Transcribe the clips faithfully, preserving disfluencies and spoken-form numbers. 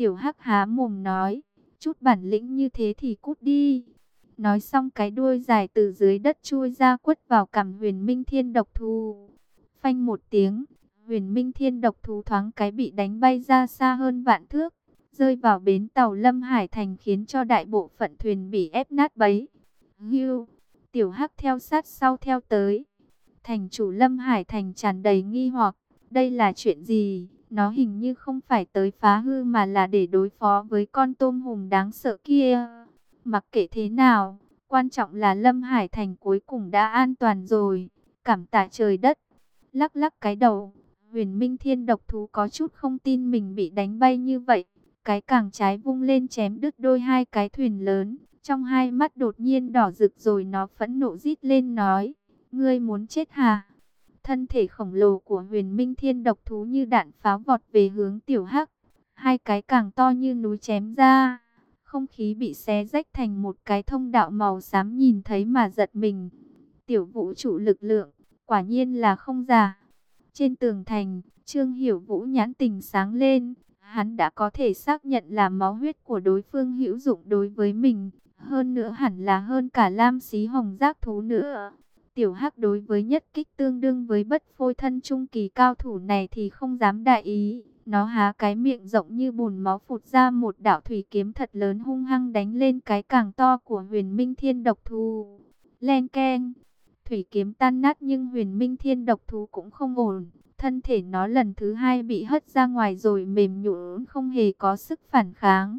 Tiểu Hắc há mồm nói, chút bản lĩnh như thế thì cút đi. Nói xong cái đuôi dài từ dưới đất chui ra quất vào cằm Huyền Minh Thiên độc thú. Phanh một tiếng, Huyền Minh Thiên độc thú thoáng cái bị đánh bay ra xa hơn vạn thước, rơi vào bến tàu Lâm Hải Thành khiến cho đại bộ phận thuyền bị ép nát bấy. Hưu, Tiểu Hắc theo sát sau theo tới. Thành chủ Lâm Hải Thành tràn đầy nghi hoặc, đây là chuyện gì? Nó hình như không phải tới phá hư mà là để đối phó với con tôm hùm đáng sợ kia. Mặc kệ thế nào, quan trọng là Lâm Hải Thành cuối cùng đã an toàn rồi. Cảm tạ trời đất. Lắc lắc cái đầu, Huyền Minh Thiên độc thú có chút không tin mình bị đánh bay như vậy. Cái càng trái vung lên chém đứt đôi hai cái thuyền lớn. Trong hai mắt đột nhiên đỏ rực rồi nó phẫn nộ rít lên nói, ngươi muốn chết hả? Thân thể khổng lồ của Huyền Minh Thiên độc thú như đạn pháo vọt về hướng Tiểu Hắc. Hai cái càng to như núi chém ra. Không khí bị xé rách thành một cái thông đạo màu xám, nhìn thấy mà giật mình. Tiểu vũ trụ lực lượng, quả nhiên là không giả. Trên tường thành, Trương Hiểu Vũ nhãn tình sáng lên. Hắn đã có thể xác nhận là máu huyết của đối phương hữu dụng đối với mình. Hơn nữa hẳn là hơn cả Lam Xí Hồng giác thú nữa. Tiểu Hắc đối với nhất kích tương đương với bất phôi thân trung kỳ cao thủ này thì không dám đại ý. Nó há cái miệng rộng như bùn máu phụt ra một đạo thủy kiếm thật lớn hung hăng đánh lên cái càng to của Huyền Minh Thiên độc thú. Len keng, thủy kiếm tan nát nhưng Huyền Minh Thiên độc thú cũng không ổn. Thân thể nó lần thứ hai bị hất ra ngoài rồi mềm nhũn, không hề có sức phản kháng.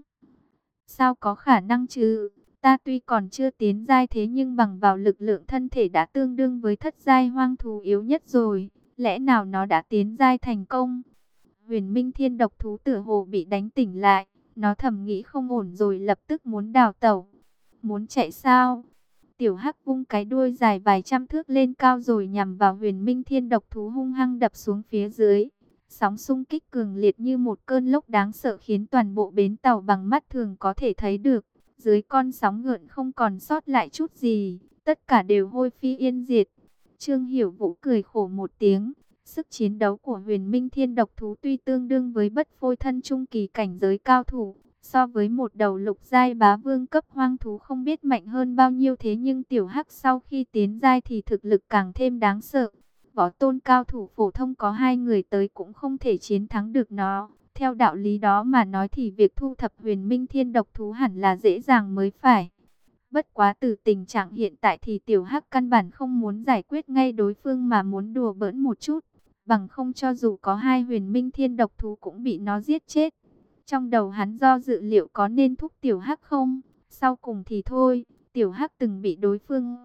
Sao có khả năng chứ? Ta tuy còn chưa tiến giai thế nhưng bằng vào lực lượng thân thể đã tương đương với thất giai hoang thú yếu nhất rồi. Lẽ nào nó đã tiến giai thành công? Huyền Minh Thiên độc thú tựa hồ bị đánh tỉnh lại. Nó thầm nghĩ không ổn rồi lập tức muốn đào tẩu. Muốn chạy sao? Tiểu Hắc vung cái đuôi dài vài trăm thước lên cao rồi nhằm vào Huyền Minh Thiên độc thú hung hăng đập xuống phía dưới. Sóng xung kích cường liệt như một cơn lốc đáng sợ khiến toàn bộ bến tàu bằng mắt thường có thể thấy được. Dưới con sóng gợn không còn sót lại chút gì, tất cả đều hôi phi yên diệt. Trương Hiểu Vũ cười khổ một tiếng. Sức chiến đấu của Huyền Minh Thiên độc thú tuy tương đương với bất phôi thân trung kỳ cảnh giới cao thủ, so với một đầu lục giai bá vương cấp hoang thú không biết mạnh hơn bao nhiêu, thế nhưng Tiểu Hắc sau khi tiến giai thì thực lực càng thêm đáng sợ. Võ tôn cao thủ phổ thông có hai người tới cũng không thể chiến thắng được nó. Theo đạo lý đó mà nói thì việc thu thập Huyền Minh Thiên độc thú hẳn là dễ dàng mới phải. Bất quá từ tình trạng hiện tại thì Tiểu Hắc căn bản không muốn giải quyết ngay đối phương mà muốn đùa bỡn một chút. Bằng không cho dù có hai Huyền Minh Thiên độc thú cũng bị nó giết chết. Trong đầu hắn do dự liệu có nên thúc Tiểu Hắc không? Sau cùng thì thôi, Tiểu Hắc từng bị đối phương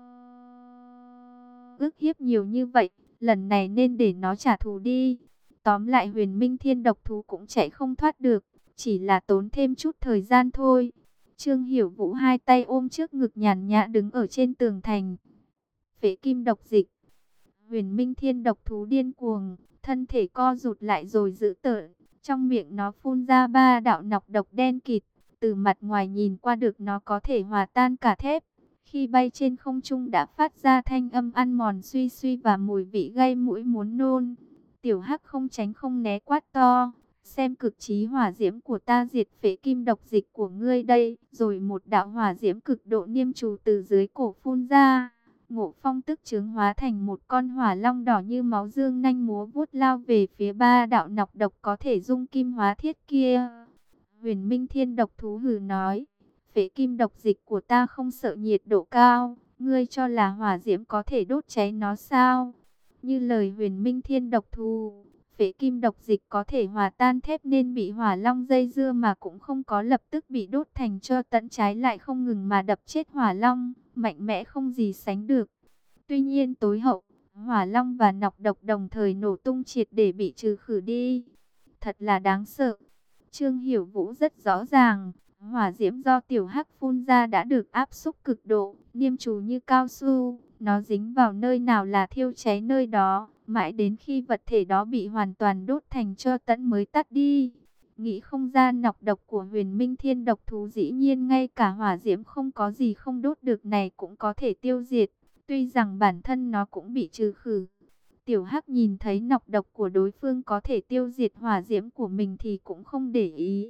ức hiếp nhiều như vậy, lần này nên để nó trả thù đi. Tóm lại Huyền Minh Thiên độc thú cũng chạy không thoát được, chỉ là tốn thêm chút thời gian thôi. Trương Hiểu Vũ hai tay ôm trước ngực nhàn nhã đứng ở trên tường thành. Phế kim độc dịch. Huyền Minh Thiên độc thú điên cuồng, thân thể co rụt lại rồi giữ tợn. Trong miệng nó phun ra ba đạo nọc độc đen kịt. Từ mặt ngoài nhìn qua được nó có thể hòa tan cả thép. Khi bay trên không trung đã phát ra thanh âm ăn mòn suy suy và mùi vị gây mũi muốn nôn. Tiểu Hắc không tránh không né quát to. Xem cực trí hỏa diễm của ta diệt phế kim độc dịch của ngươi đây. Rồi một đạo hỏa diễm cực độ niêm trù từ dưới cổ phun ra. Ngộ Phong tức chướng hóa thành một con hỏa long đỏ như máu dương nanh múa vuốt lao về phía ba đạo nọc độc có thể dung kim hóa thiết kia. Huyền Minh Thiên độc thú hừ nói, phế kim độc dịch của ta không sợ nhiệt độ cao, ngươi cho là hỏa diễm có thể đốt cháy nó sao? Như lời Huyền Minh Thiên độc thú, phế kim độc dịch có thể hòa tan thép nên bị hỏa long dây dưa mà cũng không có lập tức bị đốt thành tro tẫn, trái lại không ngừng mà đập chết hỏa long, mạnh mẽ không gì sánh được. Tuy nhiên tối hậu, hỏa long và nọc độc đồng thời nổ tung triệt để bị trừ khử đi. Thật là đáng sợ. Trương Hiểu Vũ rất rõ ràng, hỏa diễm do Tiểu Hắc phun ra đã được áp xúc cực độ, niêm trù như cao su, nó dính vào nơi nào là thiêu cháy nơi đó, mãi đến khi vật thể đó bị hoàn toàn đốt thành tro tẫn mới tắt đi. Nghĩ không ra nọc độc của Huyền Minh Thiên độc thú dĩ nhiên ngay cả hỏa diễm không có gì không đốt được này cũng có thể tiêu diệt, tuy rằng bản thân nó cũng bị trừ khử. Tiểu Hắc nhìn thấy nọc độc của đối phương có thể tiêu diệt hỏa diễm của mình thì cũng không để ý.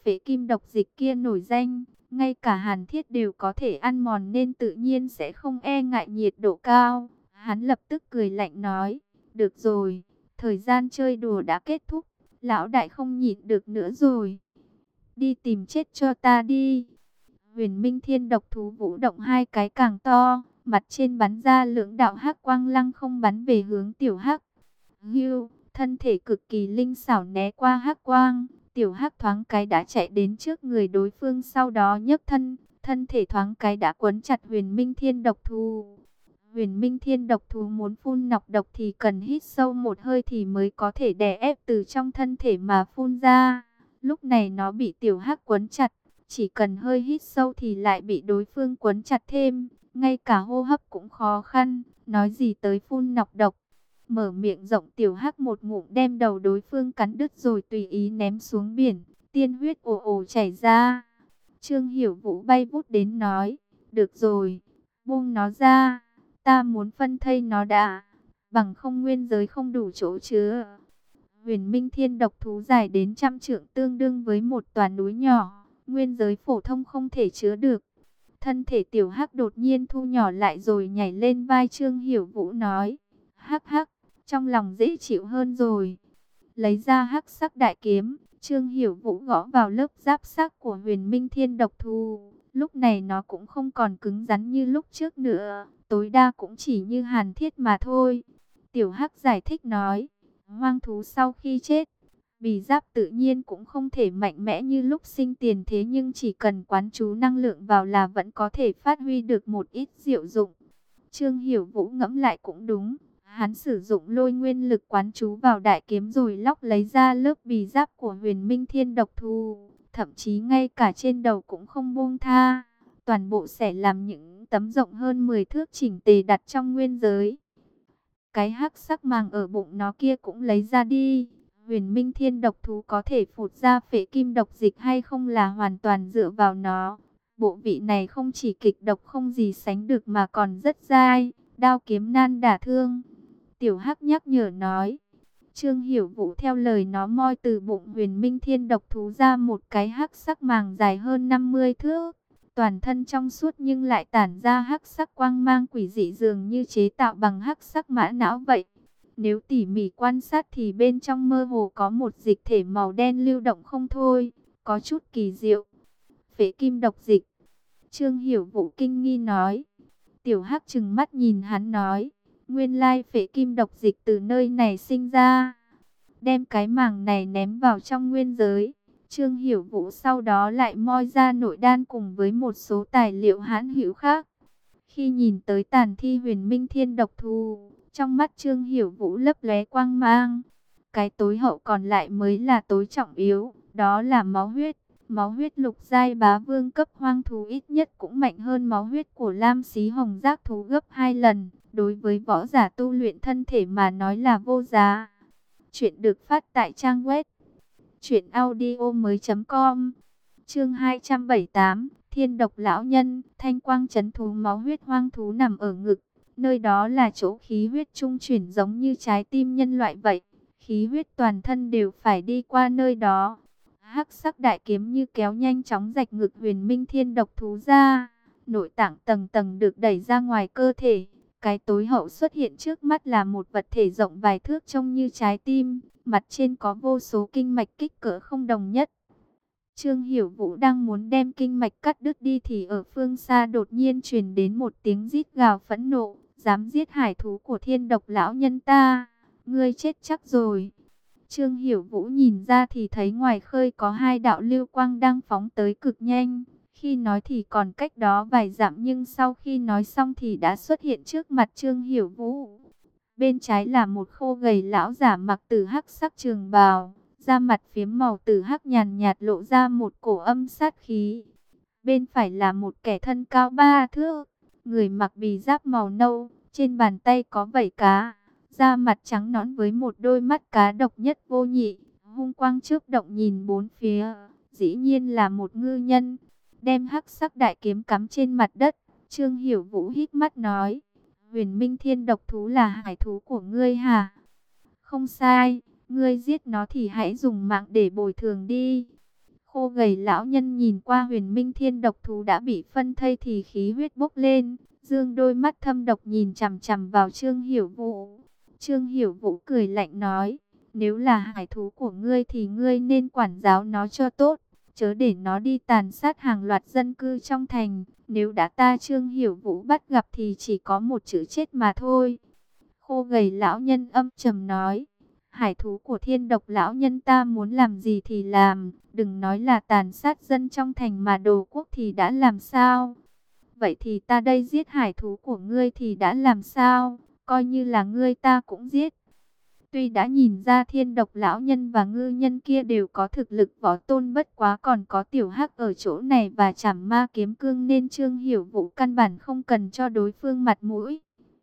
phệ kim độc dịch kia nổi danh, ngay cả Hàn Thiết đều có thể ăn mòn nên tự nhiên sẽ không e ngại nhiệt độ cao. Hắn lập tức cười lạnh nói, được rồi, thời gian chơi đùa đã kết thúc, lão đại không nhịn được nữa rồi. Đi tìm chết cho ta đi. Huyền Minh Thiên độc thú vũ động hai cái càng to, mặt trên bắn ra lưỡng đạo hắc quang lăng không bắn về hướng tiểu hắc. Hưu, thân thể cực kỳ linh xảo né qua hắc quang, tiểu hắc thoáng cái đã chạy đến trước người đối phương, sau đó nhấc thân, thân thể thoáng cái đã quấn chặt Huyền Minh Thiên độc thú. Huyền Minh Thiên độc thú muốn phun nọc độc thì cần hít sâu một hơi thì mới có thể đè ép từ trong thân thể mà phun ra. Lúc này nó bị tiểu hắc quấn chặt, chỉ cần hơi hít sâu thì lại bị đối phương quấn chặt thêm, ngay cả hô hấp cũng khó khăn, nói gì tới phun nọc độc. Mở miệng rộng, tiểu hắc một ngụm đem đầu đối phương cắn đứt rồi tùy ý ném xuống biển, tiên huyết ồ ồ chảy ra. Trương Hiểu Vũ bay vút đến nói, được rồi, buông nó ra, ta muốn phân thây nó đã, bằng không nguyên giới không đủ chỗ chứa. Huyền Minh Thiên độc thú dài đến trăm trượng, tương đương với một tòa núi nhỏ, nguyên giới phổ thông không thể chứa được. Thân thể tiểu hắc đột nhiên thu nhỏ lại rồi nhảy lên vai Trương Hiểu Vũ nói, hắc hắc, trong lòng dễ chịu hơn rồi. Lấy ra hắc sắc đại kiếm, Trương Hiểu Vũ gõ vào lớp giáp sắc của Huyền Minh Thiên độc thú. Lúc này nó cũng không còn cứng rắn như lúc trước nữa, tối đa cũng chỉ như Hàn Thiết mà thôi. Tiểu hắc giải thích nói, hoang thú sau khi chết, bì giáp tự nhiên cũng không thể mạnh mẽ như lúc sinh tiền, thế nhưng chỉ cần quán chú năng lượng vào là vẫn có thể phát huy được một ít diệu dụng. Trương Hiểu Vũ ngẫm lại cũng đúng, hắn sử dụng lôi nguyên lực quán chú vào đại kiếm rồi lóc lấy ra lớp bì giáp của Huyền Minh Thiên độc thú, thậm chí ngay cả trên đầu cũng không buông tha, toàn bộ sẽ làm những tấm rộng hơn mười thước chỉnh tề đặt trong nguyên giới. Cái hắc sắc màng ở bụng nó kia cũng lấy ra đi. Huyền Minh Thiên độc thú có thể phụt ra phệ kim độc dịch hay không là hoàn toàn dựa vào nó. Bộ vị này không chỉ kịch độc không gì sánh được mà còn rất dai, đao kiếm nan đả thương. Tiểu hắc nhắc nhở nói. Trương Hiểu Vũ theo lời nó moi từ bụng Huyền Minh Thiên độc thú ra một cái hắc sắc màng dài hơn năm mươi thước. Toàn thân trong suốt nhưng lại tản ra hắc sắc quang mang quỷ dị, dường như chế tạo bằng hắc sắc mã não vậy. Nếu tỉ mỉ quan sát thì bên trong mơ hồ có một dịch thể màu đen lưu động không thôi, có chút kỳ diệu. Phệ kim độc dịch. Trương Hiểu Vũ kinh nghi nói. Tiểu hắc trừng mắt nhìn hắn nói, nguyên lai phệ kim độc dịch từ nơi này sinh ra. Đem cái màng này ném vào trong nguyên giới. Trương Hiểu Vũ sau đó lại moi ra nội đan cùng với một số tài liệu hãn hữu khác. Khi nhìn tới tàn thi Huyền Minh Thiên độc thú, trong mắt Trương Hiểu Vũ lấp lóe quang mang. Cái tối hậu còn lại mới là tối trọng yếu, đó là máu huyết. Máu huyết lục giai bá vương cấp hoang thú ít nhất cũng mạnh hơn máu huyết của lam xí hồng giác thú gấp hai lần. Đối với võ giả tu luyện thân thể mà nói là vô giá. Chuyện được phát tại trang web truyện audio mới chấm com. Chương hai trăm bảy mươi tám, Thiên độc lão nhân. Thanh quang trấn thú. Máu huyết hoang thú nằm ở ngực, nơi đó là chỗ khí huyết trung chuyển giống như trái tim nhân loại vậy. Khí huyết toàn thân đều phải đi qua nơi đó. Hắc sắc đại kiếm như kéo nhanh chóng rạch ngực Huyền Minh Thiên độc thú ra. Nội tạng tầng tầng được đẩy ra ngoài cơ thể. Cái tối hậu xuất hiện trước mắt là một vật thể rộng vài thước trông như trái tim. Mặt trên có vô số kinh mạch kích cỡ không đồng nhất. Trương Hiểu Vũ đang muốn đem kinh mạch cắt đứt đi thì ở phương xa đột nhiên truyền đến một tiếng rít gào phẫn nộ. Dám giết hải thú của Thiên độc lão nhân ta, ngươi chết chắc rồi. Trương Hiểu Vũ nhìn ra thì thấy ngoài khơi có hai đạo lưu quang đang phóng tới cực nhanh. Khi nói thì còn cách đó vài dặm, nhưng sau khi nói xong thì đã xuất hiện trước mặt Trương Hiểu Vũ. Bên trái là một khô gầy lão giả mặc tử hắc sắc trường bào, da mặt phiếm màu tử hắc nhàn nhạt lộ ra một cổ âm sát khí. Bên phải là một kẻ thân cao ba thước, người mặc bì giáp màu nâu, trên bàn tay có vảy cá, da mặt trắng nõn với một đôi mắt cá độc nhất vô nhị, hung quang chớp động nhìn bốn phía, dĩ nhiên là một ngư nhân. Đem hắc sắc đại kiếm cắm trên mặt đất, Trương Hiểu Vũ hít mắt nói, Huyền Minh Thiên độc thú là hải thú của ngươi hả? Không sai, ngươi giết nó thì hãy dùng mạng để bồi thường đi. Khô gầy lão nhân nhìn qua huyền minh thiên độc thú đã bị phân thây thì khí huyết bốc lên, dương đôi mắt thâm độc nhìn chằm chằm vào Trương Hiểu Vũ. Trương Hiểu Vũ cười lạnh nói, nếu là hải thú của ngươi thì ngươi nên quản giáo nó cho tốt, chớ để nó đi tàn sát hàng loạt dân cư trong thành. Nếu đã ta Trương Hiểu Vũ bắt gặp thì chỉ có một chữ chết mà thôi. Khô gầy lão nhân âm trầm nói, hải thú của thiên độc lão nhân ta muốn làm gì thì làm, đừng nói là tàn sát dân trong thành mà đồ quốc thì đã làm sao? Vậy thì ta đây giết hải thú của ngươi thì đã làm sao? Coi như là ngươi ta cũng giết. Tuy đã nhìn ra thiên độc lão nhân và ngư nhân kia đều có thực lực võ tôn, bất quá còn có tiểu hắc ở chỗ này và chảm ma kiếm cương nên Trương Hiểu Vũ căn bản không cần cho đối phương mặt mũi.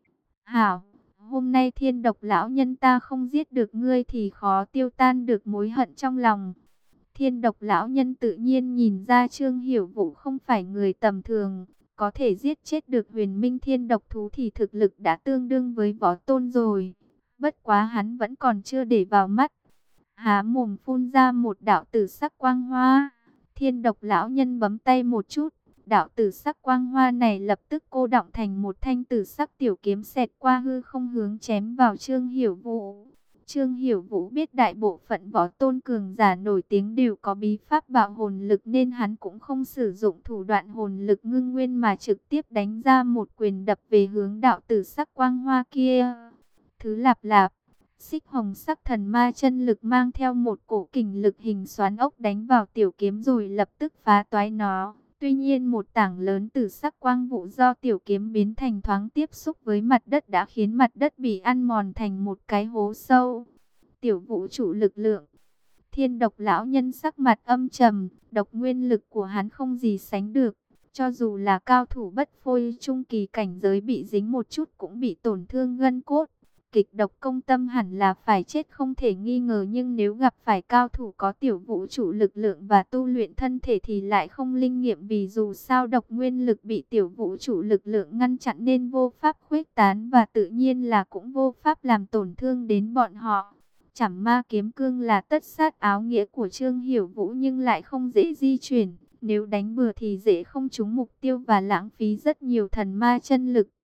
Hảo, hôm nay thiên độc lão nhân ta không giết được ngươi thì khó tiêu tan được mối hận trong lòng. Thiên độc lão nhân tự nhiên nhìn ra Trương Hiểu Vũ không phải người tầm thường, có thể giết chết được huyền minh thiên độc thú thì thực lực đã tương đương với võ tôn rồi. Bất quá hắn vẫn còn chưa để vào mắt. Há mồm phun ra một đạo tử sắc quang hoa. Thiên độc lão nhân bấm tay một chút, đạo tử sắc quang hoa này lập tức cô đọng thành một thanh tử sắc tiểu kiếm xẹt qua hư không hướng chém vào Trương Hiểu Vũ. Trương Hiểu Vũ biết đại bộ phận võ tôn cường giả nổi tiếng đều có bí pháp bạo hồn lực nên hắn cũng không sử dụng thủ đoạn hồn lực ngưng nguyên mà trực tiếp đánh ra một quyền đập về hướng đạo tử sắc quang hoa kia. Thứ lạp lạp, xích hồng sắc thần ma chân lực mang theo một cổ kình lực hình xoắn ốc đánh vào tiểu kiếm rồi lập tức phá toái nó. Tuy nhiên một tảng lớn tử sắc quang vụ do tiểu kiếm biến thành thoáng tiếp xúc với mặt đất đã khiến mặt đất bị ăn mòn thành một cái hố sâu. Tiểu vũ trụ lực lượng. Thiên độc lão nhân sắc mặt âm trầm, độc nguyên lực của hắn không gì sánh được. Cho dù là cao thủ bất phôi trung kỳ cảnh giới bị dính một chút cũng bị tổn thương gân cốt. Kịch độc công tâm hẳn là phải chết không thể nghi ngờ, nhưng nếu gặp phải cao thủ có tiểu vũ trụ lực lượng và tu luyện thân thể thì lại không linh nghiệm, vì dù sao độc nguyên lực bị tiểu vũ trụ lực lượng ngăn chặn nên vô pháp khuếch tán và tự nhiên là cũng vô pháp làm tổn thương đến bọn họ. Chảm ma kiếm cương là tất sát áo nghĩa của Trương Hiểu Vũ nhưng lại không dễ di chuyển, nếu đánh bừa thì dễ không trúng mục tiêu và lãng phí rất nhiều thần ma chân lực.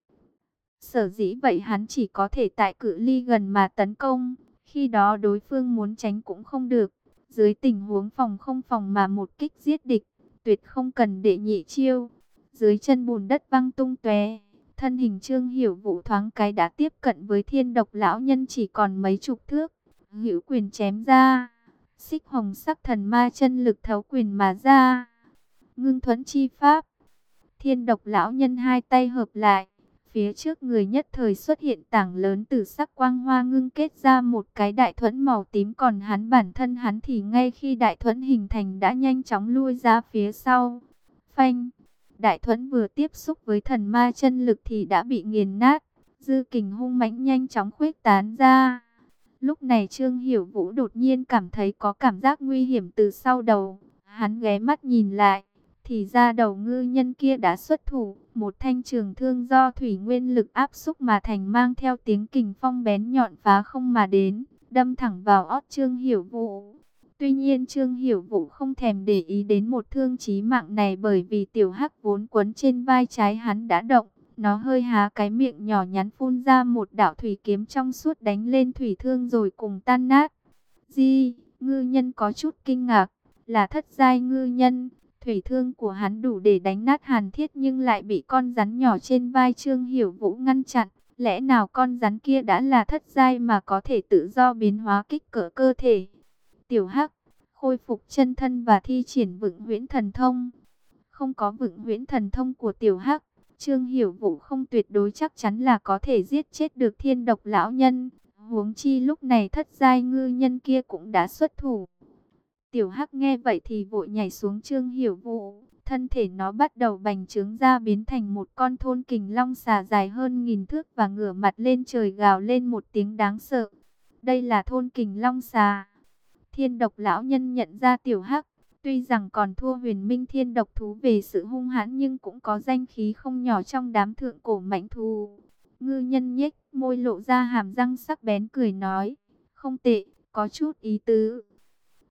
Sở dĩ vậy hắn chỉ có thể tại cự ly gần mà tấn công, khi đó đối phương muốn tránh cũng không được. Dưới tình huống phòng không phòng mà một kích giết địch, tuyệt không cần đệ nhị chiêu. Dưới chân bùn đất văng tung tóe, thân hình Trương Hiểu Vũ thoáng cái đã tiếp cận với thiên độc lão nhân chỉ còn mấy chục thước. Hữu quyền chém ra, xích hồng sắc thần ma chân lực thấu quyền mà ra. Ngưng thuẫn chi pháp, thiên độc lão nhân hai tay hợp lại. Phía trước người nhất thời xuất hiện tảng lớn tử sắc quang hoa ngưng kết ra một cái đại thuẫn màu tím, còn hắn bản thân hắn thì ngay khi đại thuẫn hình thành đã nhanh chóng lui ra phía sau. Phanh, đại thuẫn vừa tiếp xúc với thần ma chân lực thì đã bị nghiền nát, dư kình hung mãnh nhanh chóng khuếch tán ra. Lúc này Trương Hiểu Vũ đột nhiên cảm thấy có cảm giác nguy hiểm từ sau đầu, hắn ghé mắt nhìn lại. Thì ra đầu ngư nhân kia đã xuất thủ, một thanh trường thương do thủy nguyên lực áp xúc mà thành mang theo tiếng kình phong bén nhọn phá không mà đến, đâm thẳng vào ót Trương Hiểu Vũ. Tuy nhiên Trương Hiểu Vũ không thèm để ý đến một thương chí mạng này, bởi vì tiểu hắc vốn quấn trên vai trái hắn đã động, nó hơi há cái miệng nhỏ nhắn phun ra một đạo thủy kiếm trong suốt đánh lên thủy thương rồi cùng tan nát. Di, ngư nhân có chút kinh ngạc, là thất giai ngư nhân. Thủy thương của hắn đủ để đánh nát hàn thiết nhưng lại bị con rắn nhỏ trên vai Trương Hiểu Vũ ngăn chặn. Lẽ nào con rắn kia đã là thất giai mà có thể tự do biến hóa kích cỡ cơ thể? Tiểu Hắc, khôi phục chân thân và thi triển vựng huyễn thần thông. Không có vựng huyễn thần thông của Tiểu Hắc, Trương Hiểu Vũ không tuyệt đối chắc chắn là có thể giết chết được thiên độc lão nhân. Huống chi lúc này thất giai ngư nhân kia cũng đã xuất thủ. Tiểu Hắc nghe vậy thì vội nhảy xuống Trương Hiểu Vũ, thân thể nó bắt đầu bành trướng ra biến thành một con thôn kình long xà dài hơn nghìn thước và ngửa mặt lên trời gào lên một tiếng đáng sợ. Đây là thôn kình long xà. Thiên độc lão nhân nhận ra Tiểu Hắc, tuy rằng còn thua huyền minh thiên độc thú về sự hung hãn nhưng cũng có danh khí không nhỏ trong đám thượng cổ mãnh thú. Ngư nhân nhếch môi lộ ra hàm răng sắc bén cười nói, không tệ, có chút ý tứ.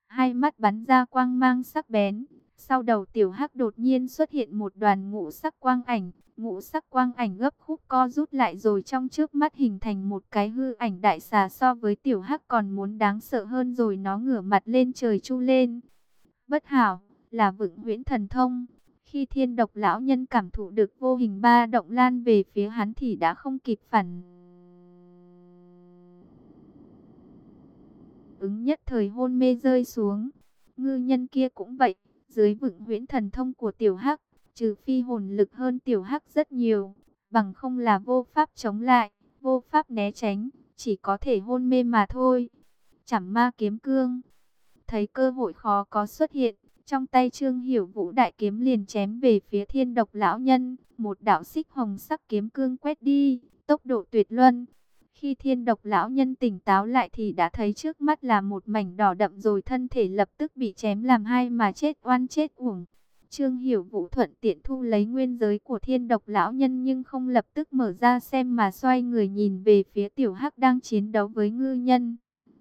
hai mắt bắn ra quang mang sắc bén. Sau đầu tiểu hắc đột nhiên xuất hiện một đoàn ngũ sắc quang ảnh, ngũ sắc quang ảnh gấp khúc co rút lại rồi trong trước mắt hình thành một cái hư ảnh đại xà, so với tiểu hắc còn muốn đáng sợ hơn, rồi nó ngửa mặt lên trời chu lên. Bất hảo, là Vựng Huyễn Thần Thông. Khi Thiên Độc lão nhân cảm thụ được vô hình ba động lan về phía hắn thì đã không kịp phản ứng, nhất thời hôn mê rơi xuống. Ngư nhân kia cũng vậy, dưới Vựng Huyễn Thần Thông của tiểu hắc, trừ phi hồn lực hơn tiểu hắc rất nhiều, bằng không là vô pháp chống lại, vô pháp né tránh, chỉ có thể hôn mê mà thôi. Chảm Ma Kiếm Cương. Thấy cơ hội khó có xuất hiện, trong tay Trương Hiểu Vũ đại kiếm liền chém về phía Thiên Độc lão nhân, một đạo xích hồng sắc kiếm cương quét đi, tốc độ tuyệt luân. Khi Thiên Độc lão nhân tỉnh táo lại thì đã thấy trước mắt là một mảnh đỏ đậm, rồi thân thể lập tức bị chém làm hai mà chết oan chết uổng. Trương Hiểu Vũ thuận tiện thu lấy nguyên giới của Thiên Độc lão nhân, nhưng không lập tức mở ra xem mà xoay người nhìn về phía tiểu hắc đang chiến đấu với ngư nhân.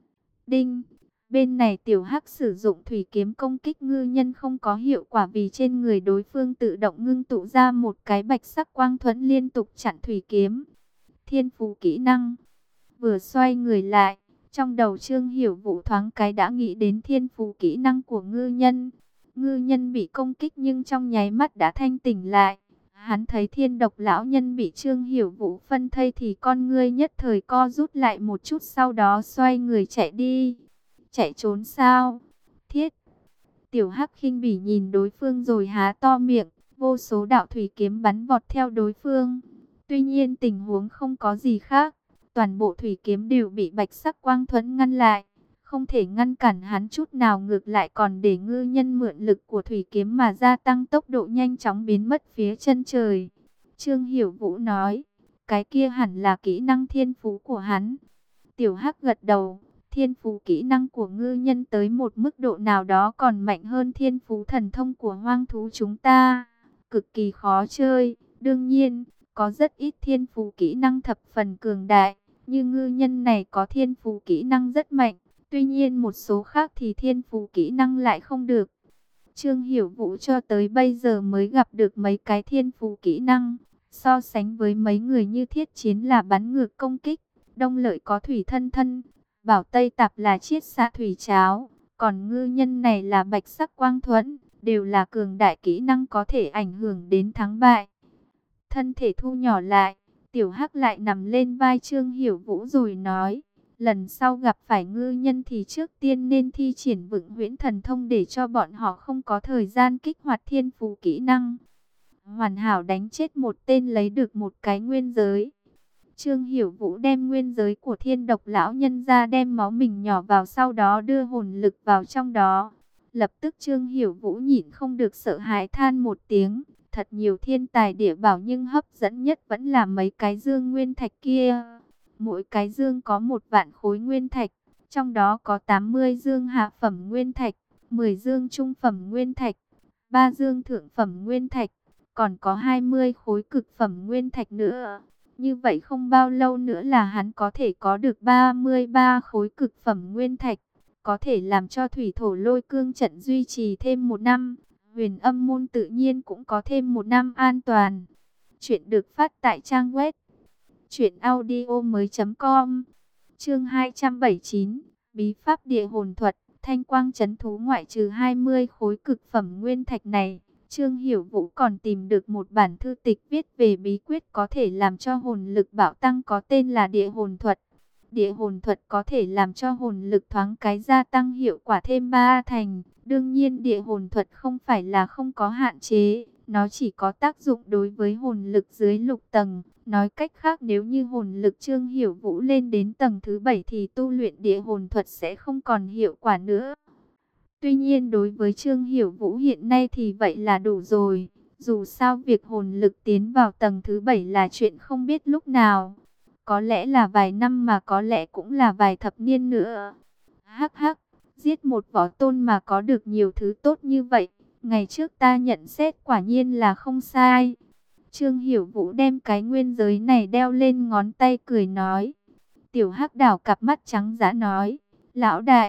Đinh! Bên này tiểu hắc sử dụng thủy kiếm công kích ngư nhân không có hiệu quả, vì trên người đối phương tự động ngưng tụ ra một cái bạch sắc quang thuẫn liên tục chặn thủy kiếm. Thiên phú kỹ năng. Vừa xoay người lại, trong đầu Trương Hiểu Vũ thoáng cái đã nghĩ đến thiên phú kỹ năng của ngư nhân. Ngư nhân bị công kích nhưng trong nháy mắt đã thanh tỉnh lại. Hắn thấy Thiên Độc lão nhân bị Trương Hiểu Vũ phân thây thì con ngươi nhất thời co rút lại một chút, sau đó xoay người chạy đi. Chạy trốn sao? Thiết! Tiểu hắc khinh bỉ nhìn đối phương rồi há to miệng, vô số đạo thủy kiếm bắn vọt theo đối phương. Tuy nhiên tình huống không có gì khác, toàn bộ thủy kiếm đều bị bạch sắc quang thuẫn ngăn lại, không thể ngăn cản hắn chút nào, ngược lại còn để ngư nhân mượn lực của thủy kiếm mà gia tăng tốc độ, nhanh chóng biến mất phía chân trời. Trương Hiểu Vũ nói, cái kia hẳn là kỹ năng thiên phú của hắn. Tiểu hắc gật đầu. Thiên phú kỹ năng của ngư nhân tới một mức độ nào đó còn mạnh hơn thiên phú thần thông của hoang thú chúng ta, cực kỳ khó chơi. Đương nhiên, có rất ít thiên phú kỹ năng thập phần cường đại, như ngư nhân này có thiên phú kỹ năng rất mạnh. Tuy nhiên một số khác thì thiên phú kỹ năng lại không được. Trương Hiểu Vũ cho tới bây giờ mới gặp được mấy cái thiên phú kỹ năng. So sánh với mấy người như Thiết Chiến là bắn ngược công kích, Đông Lợi có thủy thân thân, Bảo Tây Tạp là chiết xạ thủy cháo, còn ngư nhân này là bạch sắc quang thuẫn, đều là cường đại kỹ năng có thể ảnh hưởng đến thắng bại. Thân thể thu nhỏ lại, tiểu hắc lại nằm lên vai Trương Hiểu Vũ rồi nói, lần sau gặp phải ngư nhân thì trước tiên nên thi triển Vựng Huyễn Thần Thông để cho bọn họ không có thời gian kích hoạt thiên phú kỹ năng. Hoàn hảo đánh chết một tên, lấy được một cái nguyên giới. Trương Hiểu Vũ đem nguyên giới của Thiên Độc lão nhân ra, đem máu mình nhỏ vào, sau đó đưa hồn lực vào trong đó. Lập tức Trương Hiểu Vũ nhịn không được sợ hãi than một tiếng. Thật nhiều thiên tài địa bảo nhưng hấp dẫn nhất vẫn là mấy cái dương nguyên thạch kia. Mỗi cái dương có một vạn khối nguyên thạch, trong đó có tám mươi dương hạ phẩm nguyên thạch, mười dương trung phẩm nguyên thạch, ba dương thượng phẩm nguyên thạch, còn có hai mươi khối cực phẩm nguyên thạch nữa. Như vậy không bao lâu nữa là hắn có thể có được ba mươi ba khối cực phẩm nguyên thạch, có thể làm cho thủy thổ lôi cương trận duy trì thêm một năm, huyền âm môn tự nhiên cũng có thêm một năm an toàn. Chuyện được phát tại trang web truyện audio mới chấm com. Chương hai trăm bảy mươi chín, Bí pháp địa hồn thuật. Thanh quang trấn thú. Ngoại trừ hai mươi khối cực phẩm nguyên thạch này, Trương Hiểu Vũ còn tìm được một bản thư tịch viết về bí quyết có thể làm cho hồn lực bạo tăng, có tên là địa hồn thuật. Địa hồn thuật có thể làm cho hồn lực thoáng cái gia tăng hiệu quả thêm ba thành. Đương nhiên địa hồn thuật không phải là không có hạn chế, nó chỉ có tác dụng đối với hồn lực dưới lục tầng. Nói cách khác, nếu như hồn lực Trương Hiểu Vũ lên đến tầng thứ bảy thì tu luyện địa hồn thuật sẽ không còn hiệu quả nữa. Tuy nhiên đối với Trương Hiểu Vũ hiện nay thì vậy là đủ rồi. Dù sao việc hồn lực tiến vào tầng thứ bảy là chuyện không biết lúc nào. Có lẽ là vài năm mà có lẽ cũng là vài thập niên nữa. Hắc hắc, giết một võ tôn mà có được nhiều thứ tốt như vậy. Ngày trước ta nhận xét quả nhiên là không sai. Trương Hiểu Vũ đem cái nguyên giới này đeo lên ngón tay cười nói. Tiểu Hắc đảo cặp mắt trắng dã nói. Lão đại,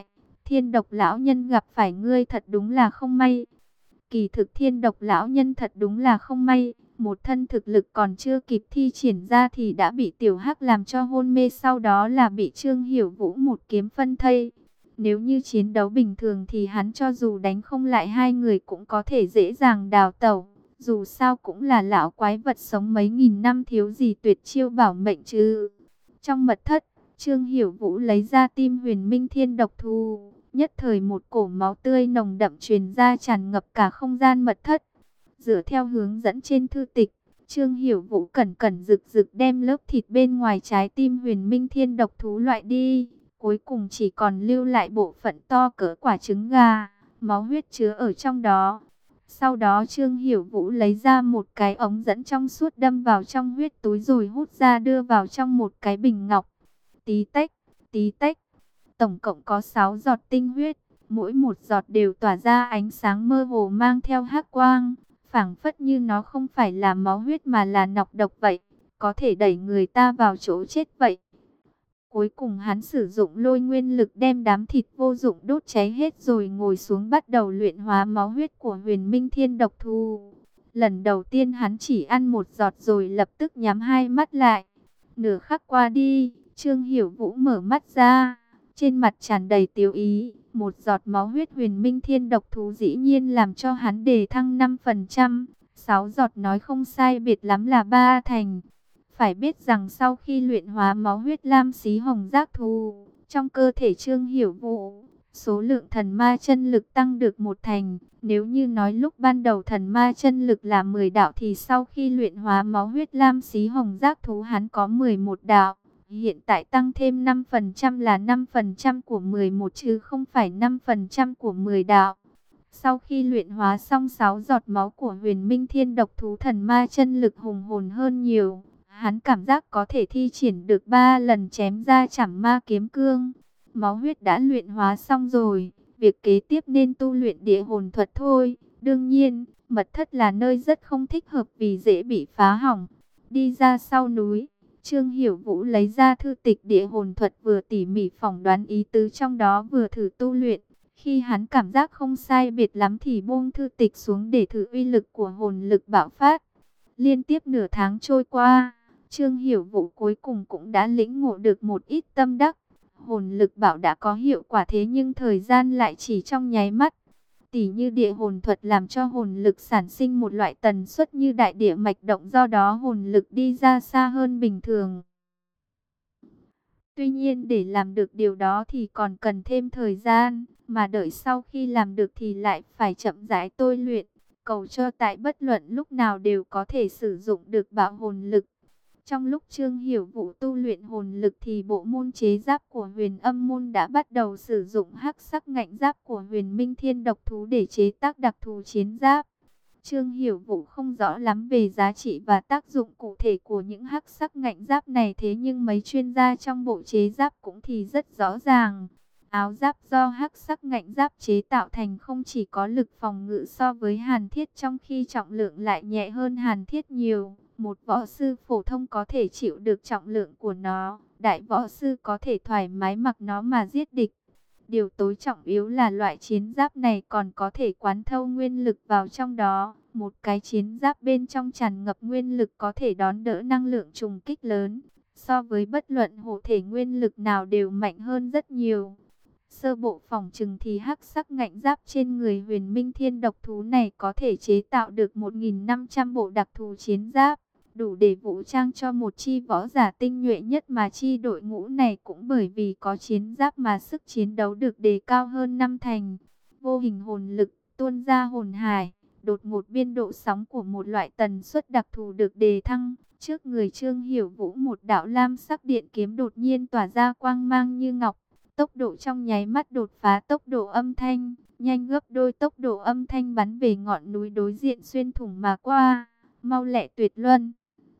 Thiên độc lão nhân gặp phải ngươi thật đúng là không may. Kỳ thực Thiên độc lão nhân thật đúng là không may. Một thân thực lực còn chưa kịp thi triển ra thì đã bị Tiểu Hắc làm cho hôn mê, sau đó là bị Trương Hiểu Vũ một kiếm phân thây. Nếu như chiến đấu bình thường thì hắn cho dù đánh không lại hai người cũng có thể dễ dàng đào tẩu. Dù sao cũng là lão quái vật sống mấy nghìn năm, thiếu gì tuyệt chiêu bảo mệnh chứ. Trong mật thất, Trương Hiểu Vũ lấy ra tim huyền minh thiên độc thú. Nhất thời một cổ máu tươi nồng đậm truyền ra, tràn ngập cả không gian mật thất. Dựa theo hướng dẫn trên thư tịch, Trương Hiểu Vũ cẩn cẩn rực rực đem lớp thịt bên ngoài trái tim huyền minh thiên độc thú loại đi. Cuối cùng chỉ còn lưu lại bộ phận to cỡ quả trứng gà, máu huyết chứa ở trong đó. Sau đó Trương Hiểu Vũ lấy ra một cái ống dẫn trong suốt đâm vào trong huyết túi rồi hút ra đưa vào trong một cái bình ngọc. Tí tách, tí tách, tổng cộng có sáu giọt tinh huyết, mỗi một giọt đều tỏa ra ánh sáng mơ hồ mang theo hắc quang, phảng phất như nó không phải là máu huyết mà là nọc độc vậy, có thể đẩy người ta vào chỗ chết vậy. Cuối cùng hắn sử dụng lôi nguyên lực đem đám thịt vô dụng đốt cháy hết rồi ngồi xuống bắt đầu luyện hóa máu huyết của huyền minh thiên độc thú. Lần đầu tiên hắn chỉ ăn một giọt rồi lập tức nhắm hai mắt lại. Nửa khắc qua đi, Trương Hiểu Vũ mở mắt ra, trên mặt tràn đầy tiêu ý. Một giọt máu huyết huyền minh thiên độc thú dĩ nhiên làm cho hắn đề thăng năm phần trăm. Sáu giọt nói không sai biệt lắm là ba thành. Phải biết rằng sau khi luyện hóa máu huyết lam xí hồng giác thú, trong cơ thể Trương Hiểu Vũ, số lượng thần ma chân lực tăng được một thành. Nếu như nói lúc ban đầu thần ma chân lực là mười đạo thì sau khi luyện hóa máu huyết lam xí hồng giác thú hắn có mười một đạo. Hiện tại tăng thêm năm phần trăm là năm phần trăm của mười một chứ không phải năm phần trăm của mười đạo. Sau khi luyện hóa xong sáu giọt máu của huyền minh thiên độc thú, thần ma chân lực hùng hồn hơn nhiều. Hắn cảm giác có thể thi triển được ba lần chém ra chảm ma kiếm cương. Máu huyết đã luyện hóa xong rồi, việc kế tiếp nên tu luyện địa hồn thuật thôi. Đương nhiên, mật thất là nơi rất không thích hợp vì dễ bị phá hỏng. Đi ra sau núi, Trương Hiểu Vũ lấy ra thư tịch địa hồn thuật, vừa tỉ mỉ phỏng đoán ý tứ trong đó vừa thử tu luyện. Khi hắn cảm giác không sai biệt lắm thì buông thư tịch xuống để thử uy lực của hồn lực bạo phát. Liên tiếp nửa tháng trôi qua, Trương Hiểu Vũ cuối cùng cũng đã lĩnh ngộ được một ít tâm đắc. Hồn lực bảo đã có hiệu quả, thế nhưng thời gian lại chỉ trong nháy mắt. Tỉ như địa hồn thuật làm cho hồn lực sản sinh một loại tần suất như đại địa mạch động, do đó hồn lực đi ra xa hơn bình thường. Tuy nhiên để làm được điều đó thì còn cần thêm thời gian, mà đợi sau khi làm được thì lại phải chậm rãi tôi luyện, cầu cho tại bất luận lúc nào đều có thể sử dụng được bảo hồn lực. Trong lúc Trương Hiểu Vũ tu luyện hồn lực thì bộ môn chế giáp của huyền âm môn đã bắt đầu sử dụng hắc sắc ngạnh giáp của huyền minh thiên độc thú để chế tác đặc thù chiến giáp. Trương Hiểu Vũ không rõ lắm về giá trị và tác dụng cụ thể của những hắc sắc ngạnh giáp này, thế nhưng mấy chuyên gia trong bộ chế giáp cũng thì rất rõ ràng. Áo giáp do hắc sắc ngạnh giáp chế tạo thành không chỉ có lực phòng ngự so với hàn thiết, trong khi trọng lượng lại nhẹ hơn hàn thiết nhiều. Một võ sư phổ thông có thể chịu được trọng lượng của nó, đại võ sư có thể thoải mái mặc nó mà giết địch. Điều tối trọng yếu là loại chiến giáp này còn có thể quán thâu nguyên lực vào trong đó. Một cái chiến giáp bên trong tràn ngập nguyên lực có thể đón đỡ năng lượng trùng kích lớn. So với bất luận hộ thể nguyên lực nào đều mạnh hơn rất nhiều. Sơ bộ phỏng chừng thì hắc sắc ngạnh giáp trên người huyền minh thiên độc thú này có thể chế tạo được một nghìn năm trăm bộ đặc thù chiến giáp, đủ để vũ trang cho một chi võ giả tinh nhuệ nhất, mà chi đội ngũ này cũng bởi vì có chiến giáp mà sức chiến đấu được đề cao hơn năm thành. Vô hình hồn lực tuôn ra hồn hải, đột ngột biên độ sóng của một loại tần suất đặc thù được đề thăng. Trước người Trương Hiểu Vũ, một đạo lam sắc điện kiếm đột nhiên tỏa ra quang mang như ngọc. Tốc độ trong nháy mắt đột phá tốc độ âm thanh, nhanh gấp đôi tốc độ âm thanh bắn về ngọn núi đối diện, xuyên thủng mà qua, mau lẹ tuyệt luân.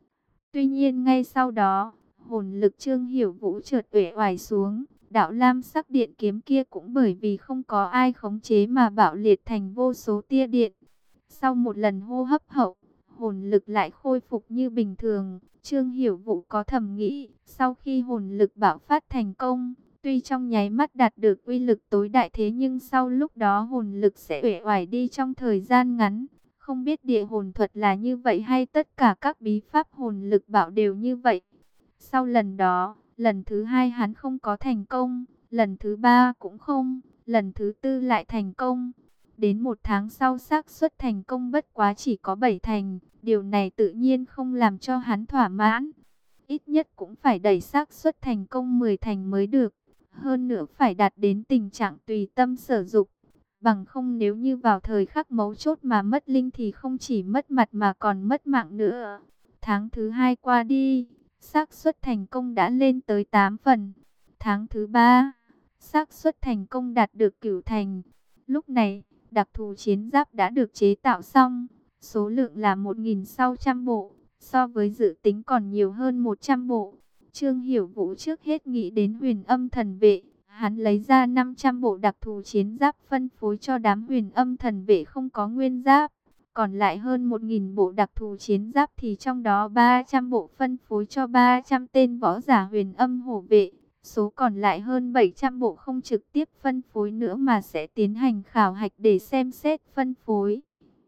Tuy nhiên ngay sau đó, hồn lực Trương Hiểu Vũ chợt uể oải xuống, đạo lam sắc điện kiếm kia cũng bởi vì không có ai khống chế mà bạo liệt thành vô số tia điện. Sau một lần hô hấp hậu, hồn lực lại khôi phục như bình thường. Trương Hiểu Vũ có thầm nghĩ, sau khi hồn lực bạo phát thành công, Tuy trong nháy mắt đạt được uy lực tối đại thế nhưng sau lúc đó hồn lực sẽ uể oải đi trong thời gian ngắn. Không biết địa hồn thuật là như vậy hay tất cả các bí pháp hồn lực bảo đều như vậy. Sau lần đó, lần thứ hai hắn không có thành công, lần thứ ba cũng không, lần thứ tư lại thành công. Đến một tháng sau xác suất thành công bất quá chỉ có bảy thành, điều này tự nhiên không làm cho hắn thỏa mãn. Ít nhất cũng phải đẩy xác suất thành công mười thành mới được. Hơn nữa phải đạt đến tình trạng tùy tâm sở dục. Bằng không nếu như vào thời khắc mấu chốt mà mất linh thì không chỉ mất mặt mà còn mất mạng nữa. Tháng thứ hai qua đi, xác suất thành công đã lên tới tám phần. Tháng thứ ba, xác suất thành công đạt được cửu thành. Lúc này, đặc thù chiến giáp đã được chế tạo xong. Số lượng là một nghìn sáu trăm bộ, so với dự tính còn nhiều hơn một trăm bộ. Trương Hiểu Vũ trước hết nghĩ đến Huyền Âm Thần Vệ. Hắn lấy ra năm trăm bộ đặc thù chiến giáp phân phối cho đám Huyền Âm Thần Vệ không có nguyên giáp. Còn lại hơn một nghìn bộ đặc thù chiến giáp thì trong đó ba trăm bộ phân phối cho ba trăm tên võ giả Huyền Âm Hổ Vệ. Số còn lại hơn bảy trăm bộ không trực tiếp phân phối nữa mà sẽ tiến hành khảo hạch để xem xét phân phối.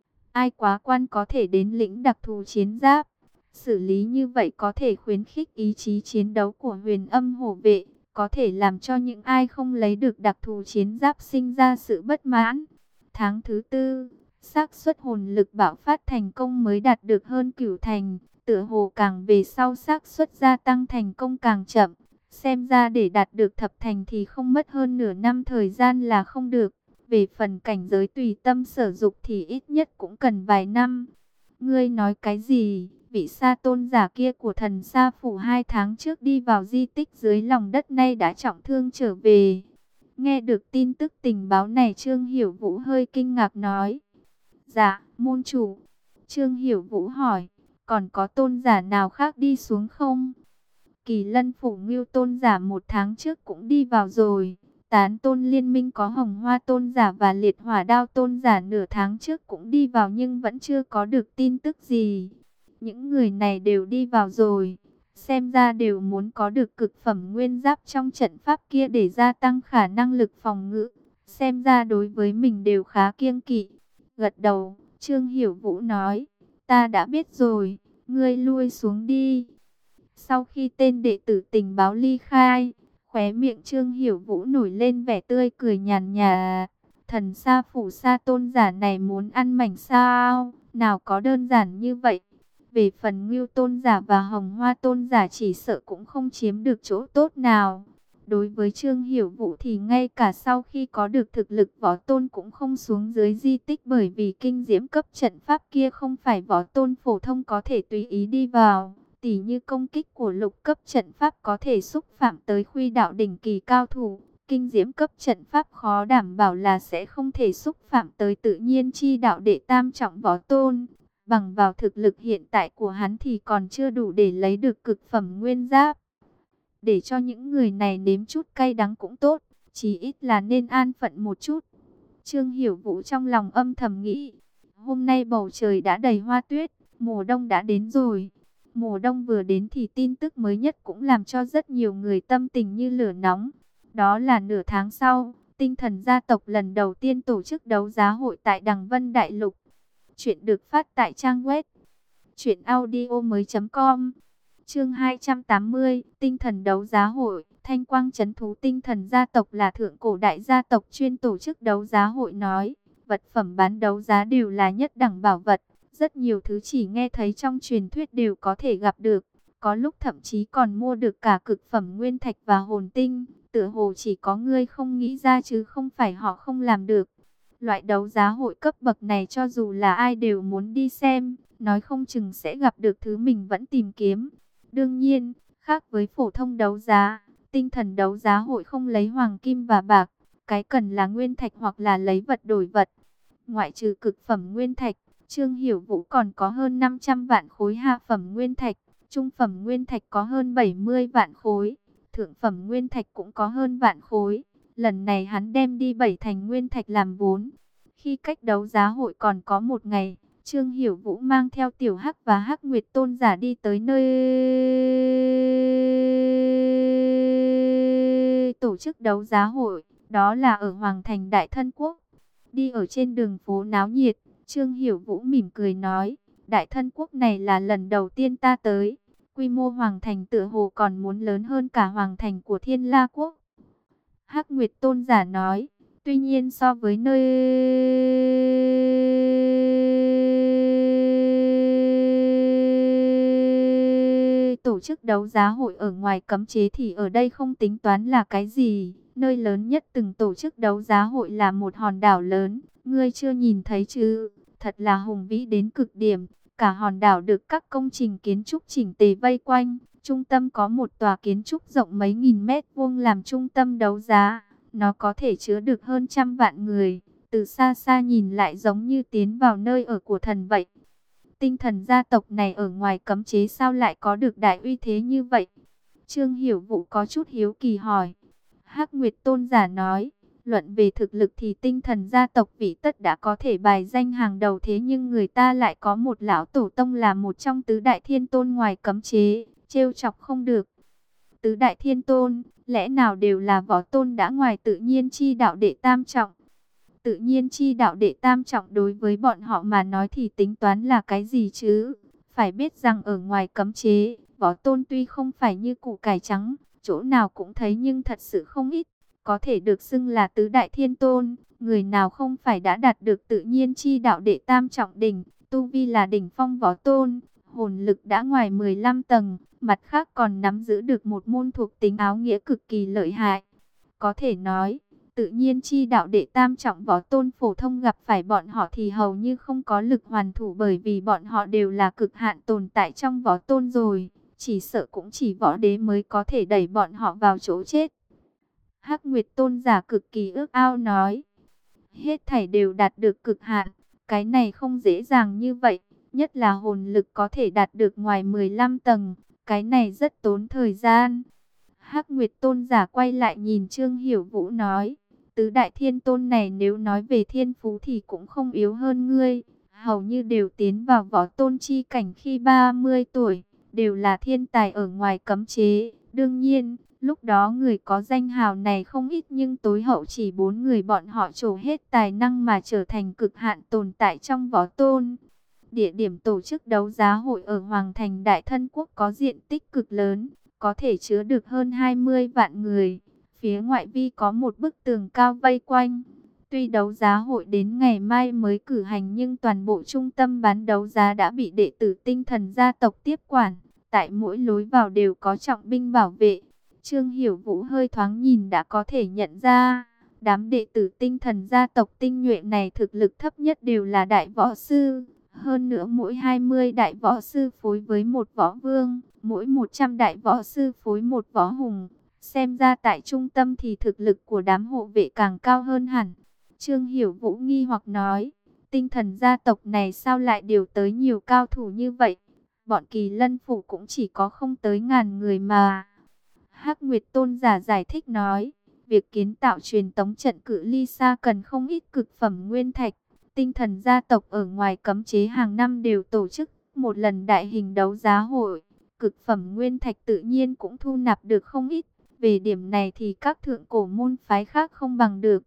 Ai quá quan có thể đến lĩnh đặc thù chiến giáp. Xử lý như vậy có thể khuyến khích ý chí chiến đấu của Huyền Âm Hổ Vệ, có thể làm cho những ai không lấy được đặc thù chiến giáp sinh ra sự bất mãn. Tháng thứ tư, xác suất hồn lực bạo phát thành công mới đạt được hơn cửu thành, tựa hồ càng về sau xác suất gia tăng thành công càng chậm. Xem ra để đạt được thập thành thì không mất hơn nửa năm thời gian là không được. Về phần cảnh giới tùy tâm sở dục thì ít nhất cũng cần vài năm. Ngươi nói cái gì? Vị sa tôn giả kia của thần sa phủ hai tháng trước đi vào di tích dưới lòng đất nay đã trọng thương trở về. Nghe được tin tức tình báo này Trương Hiểu Vũ hơi kinh ngạc nói. Dạ, môn chủ. Trương Hiểu Vũ hỏi, còn có tôn giả nào khác đi xuống không? Kỳ Lân phủ Ngưu tôn giả một tháng trước cũng đi vào rồi. Tán tôn liên minh có Hồng Hoa tôn giả và Liệt Hỏa Đao tôn giả nửa tháng trước cũng đi vào nhưng vẫn chưa có được tin tức gì. Những người này đều đi vào rồi. Xem ra đều muốn có được cực phẩm nguyên giáp trong trận pháp kia để gia tăng khả năng lực phòng ngự. Xem ra đối với mình đều khá kiêng kỵ. Gật đầu, Trương Hiểu Vũ nói, ta đã biết rồi, ngươi lui xuống đi. Sau khi tên đệ tử tình báo ly khai, khóe miệng Trương Hiểu Vũ nổi lên vẻ tươi cười nhàn nhạt. Thần sa phủ sa tôn giả này muốn ăn mảnh sao? Nào có đơn giản như vậy. Về phần Ngưu tôn giả và Hồng Hoa tôn giả chỉ sợ cũng không chiếm được chỗ tốt nào. Đối với Trương Hiểu Vũ thì ngay cả sau khi có được thực lực võ tôn cũng không xuống dưới di tích, bởi vì kinh diễm cấp trận pháp kia không phải võ tôn phổ thông có thể tùy ý đi vào. Tỉ như công kích của lục cấp trận pháp có thể xúc phạm tới khuy đạo đỉnh kỳ cao thủ. Kinh diễm cấp trận pháp khó đảm bảo là sẽ không thể xúc phạm tới tự nhiên chi đạo đệ tam trọng võ tôn. Bằng vào thực lực hiện tại của hắn thì còn chưa đủ để lấy được cực phẩm nguyên giáp. Để cho những người này nếm chút cay đắng cũng tốt, chí ít là nên an phận một chút. Trương Hiểu Vũ trong lòng âm thầm nghĩ, hôm nay bầu trời đã đầy hoa tuyết, mùa đông đã đến rồi. Mùa đông vừa đến thì tin tức mới nhất cũng làm cho rất nhiều người tâm tình như lửa nóng. Đó là nửa tháng sau, Tinh Thần gia tộc lần đầu tiên tổ chức đấu giá hội tại Đằng Vân Đại Lục. Chuyện được phát tại trang web truyện audio mới chấm com. Chương hai trăm tám mươi, Tinh Thần đấu giá hội. Thanh Quang Trấn Thú Tinh Thần gia tộc là thượng cổ đại gia tộc chuyên tổ chức đấu giá hội nói, vật phẩm bán đấu giá đều là nhất đẳng bảo vật, rất nhiều thứ chỉ nghe thấy trong truyền thuyết đều có thể gặp được, có lúc thậm chí còn mua được cả cực phẩm nguyên thạch và hồn tinh, tựa hồ chỉ có ngươi không nghĩ ra chứ không phải họ không làm được. Loại đấu giá hội cấp bậc này cho dù là ai đều muốn đi xem, nói không chừng sẽ gặp được thứ mình vẫn tìm kiếm. Đương nhiên, khác với phổ thông đấu giá, Tinh Thần đấu giá hội không lấy hoàng kim và bạc, cái cần là nguyên thạch hoặc là lấy vật đổi vật. Ngoại trừ cực phẩm nguyên thạch, Trương Hiểu Vũ còn có hơn năm trăm vạn khối hạ phẩm nguyên thạch, trung phẩm nguyên thạch có hơn bảy mươi vạn khối, thượng phẩm nguyên thạch cũng có hơn vạn khối. Lần này hắn đem đi bảy thành nguyên thạch làm vốn. Khi cách đấu giá hội còn có một ngày, Trương Hiểu Vũ mang theo Tiểu Hắc và Hắc Nguyệt tôn giả đi tới nơi tổ chức đấu giá hội, đó là ở Hoàng Thành Đại Thân Quốc. Đi ở trên đường phố náo nhiệt, Trương Hiểu Vũ mỉm cười nói, Đại Thân Quốc này là lần đầu tiên ta tới. Quy mô Hoàng Thành tựa hồ còn muốn lớn hơn cả Hoàng Thành của Thiên La Quốc. Hắc Nguyệt Tôn giả nói, tuy nhiên so với nơi tổ chức đấu giá hội ở ngoài cấm chế thì ở đây không tính toán là cái gì. Nơi lớn nhất từng tổ chức đấu giá hội là một hòn đảo lớn, ngươi chưa nhìn thấy chứ, thật là hùng vĩ đến cực điểm. Cả hòn đảo được các công trình kiến trúc chỉnh tề vây quanh, trung tâm có một tòa kiến trúc rộng mấy nghìn mét vuông làm trung tâm đấu giá. Nó có thể chứa được hơn trăm vạn người, từ xa xa nhìn lại giống như tiến vào nơi ở của thần vậy. Tinh thần gia tộc này ở ngoài cấm chế sao lại có được đại uy thế như vậy? Trương Hiểu Vũ có chút hiếu kỳ hỏi. Hắc Nguyệt Tôn giả nói, luận về thực lực thì tinh thần gia tộc vị tất đã có thể bài danh hàng đầu, thế nhưng người ta lại có một lão tổ tông là một trong tứ đại thiên tôn ngoài cấm chế, trêu chọc không được. Tứ đại thiên tôn, lẽ nào đều là võ tôn đã ngoài tự nhiên chi đạo đệ tam trọng? Tự nhiên chi đạo đệ tam trọng đối với bọn họ mà nói thì tính toán là cái gì chứ? Phải biết rằng ở ngoài cấm chế, võ tôn tuy không phải như củ cải trắng, chỗ nào cũng thấy nhưng thật sự không ít. Có thể được xưng là tứ đại thiên tôn, người nào không phải đã đạt được tự nhiên chi đạo đệ tam trọng đỉnh, tu vi là đỉnh phong võ tôn, hồn lực đã ngoài mười lăm tầng, mặt khác còn nắm giữ được một môn thuộc tính áo nghĩa cực kỳ lợi hại. Có thể nói, tự nhiên chi đạo đệ tam trọng võ tôn phổ thông gặp phải bọn họ thì hầu như không có lực hoàn thủ, bởi vì bọn họ đều là cực hạn tồn tại trong võ tôn rồi, chỉ sợ cũng chỉ võ đế mới có thể đẩy bọn họ vào chỗ chết. Hắc Nguyệt Tôn giả cực kỳ ước ao nói, hết thảy đều đạt được cực hạn, cái này không dễ dàng như vậy, nhất là hồn lực có thể đạt được ngoài mười lăm tầng, cái này rất tốn thời gian. Hắc Nguyệt Tôn giả quay lại nhìn Trương Hiểu Vũ nói, tứ đại thiên tôn này nếu nói về thiên phú thì cũng không yếu hơn ngươi, hầu như đều tiến vào võ tôn chi cảnh khi ba mươi tuổi, đều là thiên tài ở ngoài cấm chế. Đương nhiên, lúc đó người có danh hào này không ít, nhưng tối hậu chỉ bốn người bọn họ trổ hết tài năng mà trở thành cực hạn tồn tại trong võ tôn. Địa điểm tổ chức đấu giá hội ở Hoàng Thành Đại Thân Quốc có diện tích cực lớn, có thể chứa được hơn hai mươi vạn người. Phía ngoại vi có một bức tường cao vây quanh. Tuy đấu giá hội đến ngày mai mới cử hành nhưng toàn bộ trung tâm bán đấu giá đã bị đệ tử tinh thần gia tộc tiếp quản. Tại mỗi lối vào đều có trọng binh bảo vệ. Trương Hiểu Vũ hơi thoáng nhìn đã có thể nhận ra, đám đệ tử tinh thần gia tộc tinh nhuệ này thực lực thấp nhất đều là đại võ sư. Hơn nữa mỗi hai mươi đại võ sư phối với một võ vương, mỗi một trăm đại võ sư phối một võ hùng. Xem ra tại trung tâm thì thực lực của đám hộ vệ càng cao hơn hẳn. Trương Hiểu Vũ nghi hoặc nói, tinh thần gia tộc này sao lại điều tới nhiều cao thủ như vậy? Bọn Kỳ Lân Phủ cũng chỉ có không tới ngàn người mà. Hắc Nguyệt Tôn giả giải thích nói, việc kiến tạo truyền tống trận cự ly xa cần không ít cực phẩm nguyên thạch. Tinh thần gia tộc ở ngoài cấm chế hàng năm đều tổ chức một lần đại hình đấu giá hội. Cực phẩm nguyên thạch tự nhiên cũng thu nạp được không ít. Về điểm này thì các thượng cổ môn phái khác không bằng được.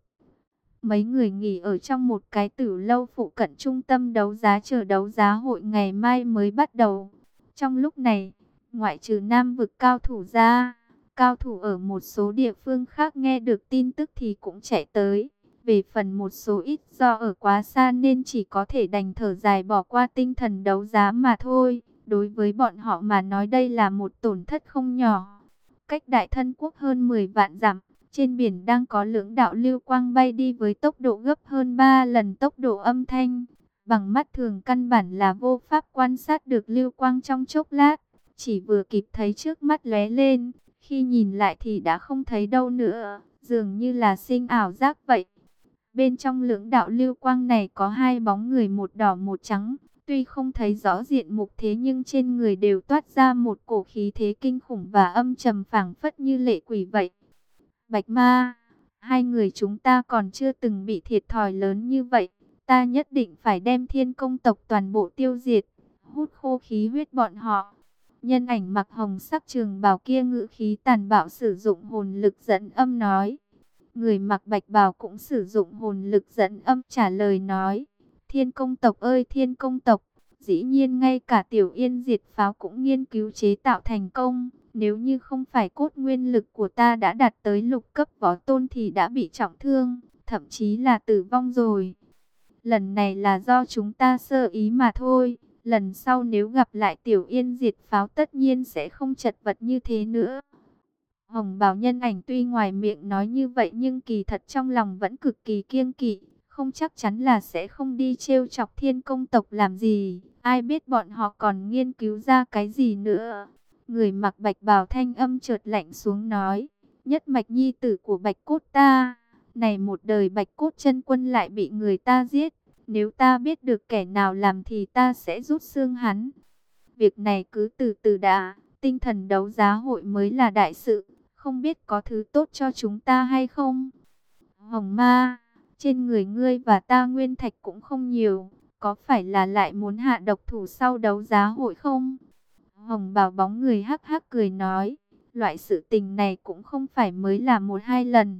Mấy người nghỉ ở trong một cái tử lâu phụ cận trung tâm đấu giá chờ đấu giá hội ngày mai mới bắt đầu. Trong lúc này, ngoại trừ Nam vực cao thủ ra, cao thủ ở một số địa phương khác nghe được tin tức thì cũng chạy tới. Về phần một số ít do ở quá xa nên chỉ có thể đành thở dài bỏ qua tinh thần đấu giá mà thôi. Đối với bọn họ mà nói đây là một tổn thất không nhỏ. Cách Đại Thân Quốc hơn mười vạn dặm, trên biển đang có lưỡng đạo lưu quang bay đi với tốc độ gấp hơn ba lần tốc độ âm thanh. Bằng mắt thường căn bản là vô pháp quan sát được lưu quang trong chốc lát, chỉ vừa kịp thấy trước mắt lóe lên, khi nhìn lại thì đã không thấy đâu nữa, dường như là sinh ảo giác vậy. Bên trong lưỡng đạo lưu quang này có hai bóng người, một đỏ một trắng. Tuy không thấy rõ diện mục thế nhưng trên người đều toát ra một cổ khí thế kinh khủng và âm trầm phảng phất như lệ quỷ vậy. Bạch Ma, hai người chúng ta còn chưa từng bị thiệt thòi lớn như vậy. Ta nhất định phải đem Thiên Công tộc toàn bộ tiêu diệt, hút khô khí huyết bọn họ. Nhân ảnh mặc hồng sắc trường bào kia ngữ khí tàn bạo sử dụng hồn lực dẫn âm nói. Người mặc bạch bào cũng sử dụng hồn lực dẫn âm trả lời nói. Thiên công tộc ơi thiên công tộc, dĩ nhiên ngay cả tiểu yên diệt pháo cũng nghiên cứu chế tạo thành công. Nếu như không phải cốt nguyên lực của ta đã đạt tới lục cấp võ tôn thì đã bị trọng thương, thậm chí là tử vong rồi. Lần này là do chúng ta sơ ý mà thôi. Lần sau nếu gặp lại tiểu yên diệt pháo tất nhiên sẽ không chật vật như thế nữa. Hồng bào nhân ảnh tuy ngoài miệng nói như vậy nhưng kỳ thật trong lòng vẫn cực kỳ kiêng kỵ. Không chắc chắn là sẽ không đi trêu chọc thiên công tộc làm gì. Ai biết bọn họ còn nghiên cứu ra cái gì nữa. Người mặc bạch bào thanh âm chợt lạnh xuống nói. Nhất mạch nhi tử của bạch cốt ta. Này một đời bạch cốt chân quân lại bị người ta giết. Nếu ta biết được kẻ nào làm thì ta sẽ rút xương hắn. Việc này cứ từ từ đã. Tinh thần đấu giá hội mới là đại sự. Không biết có thứ tốt cho chúng ta hay không? Hồng ma, trên người ngươi và ta nguyên thạch cũng không nhiều. Có phải là lại muốn hạ độc thủ sau đấu giá hội không? Hồng bào bóng người hắc hắc cười nói. Loại sự tình này cũng không phải mới là một hai lần.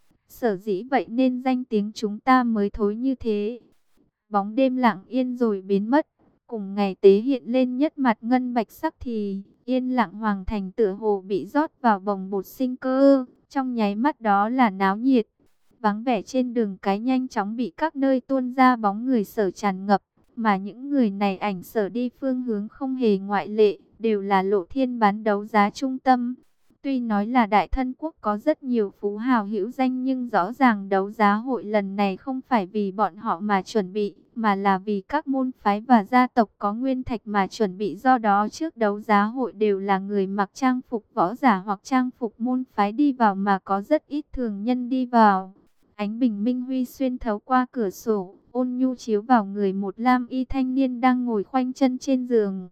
Sở dĩ vậy nên danh tiếng chúng ta mới thối như thế. Bóng đêm lặng yên rồi biến mất. Cùng ngày tế hiện lên nhất mặt ngân bạch sắc thì yên lặng hoàng thành tựa hồ bị rót vào bồng bột sinh cơ. Trong nháy mắt đó là náo nhiệt. Vắng vẻ trên đường cái nhanh chóng bị các nơi tuôn ra bóng người sở tràn ngập. Mà những người này ảnh sở đi phương hướng không hề ngoại lệ. Đều là Lộ Thiên bán đấu giá trung tâm. Tuy nói là đại thân quốc có rất nhiều phú hào hữu danh nhưng rõ ràng đấu giá hội lần này không phải vì bọn họ mà chuẩn bị, mà là vì các môn phái và gia tộc có nguyên thạch mà chuẩn bị. Do đó trước đấu giá hội đều là người mặc trang phục võ giả hoặc trang phục môn phái đi vào mà có rất ít thường nhân đi vào. Ánh bình minh huy xuyên thấu qua cửa sổ, ôn nhu chiếu vào người một lam y thanh niên đang ngồi khoanh chân trên giường.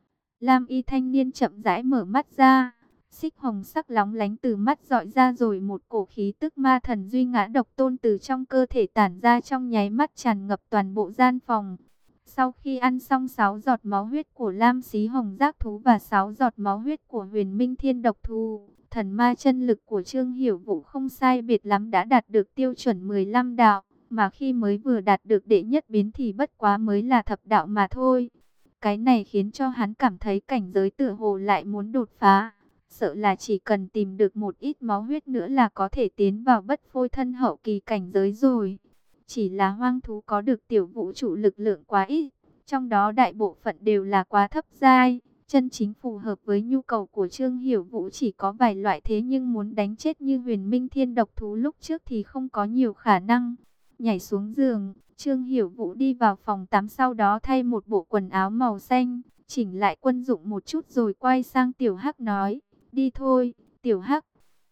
Lam y thanh niên chậm rãi mở mắt ra. Xích hồng sắc lóng lánh từ mắt dọi ra rồi một cổ khí tức ma thần duy ngã độc tôn từ trong cơ thể tản ra trong nháy mắt tràn ngập toàn bộ gian phòng. Sau khi ăn xong sáu giọt máu huyết của Lam Xí Hồng Giác Thú và sáu giọt máu huyết của Huyền Minh Thiên Độc Thú, thần ma chân lực của Trương Hiểu Vũ không sai biệt lắm đã đạt được tiêu chuẩn mười lăm đạo, mà khi mới vừa đạt được đệ nhất biến thì bất quá mới là thập đạo mà thôi. Cái này khiến cho hắn cảm thấy cảnh giới tựa hồ lại muốn đột phá. Sợ là chỉ cần tìm được một ít máu huyết nữa là có thể tiến vào bất phôi thân hậu kỳ cảnh giới rồi. Chỉ là hoang thú có được tiểu vũ trụ lực lượng quá ít, trong đó đại bộ phận đều là quá thấp giai. Chân chính phù hợp với nhu cầu của Trương Hiểu Vũ chỉ có vài loại, thế nhưng muốn đánh chết như Huyền Minh Thiên Độc Thú lúc trước thì không có nhiều khả năng. Nhảy xuống giường, Trương Hiểu Vũ đi vào phòng tắm, sau đó thay một bộ quần áo màu xanh, chỉnh lại quân dụng một chút rồi quay sang Tiểu Hắc nói. Đi thôi, Tiểu Hắc.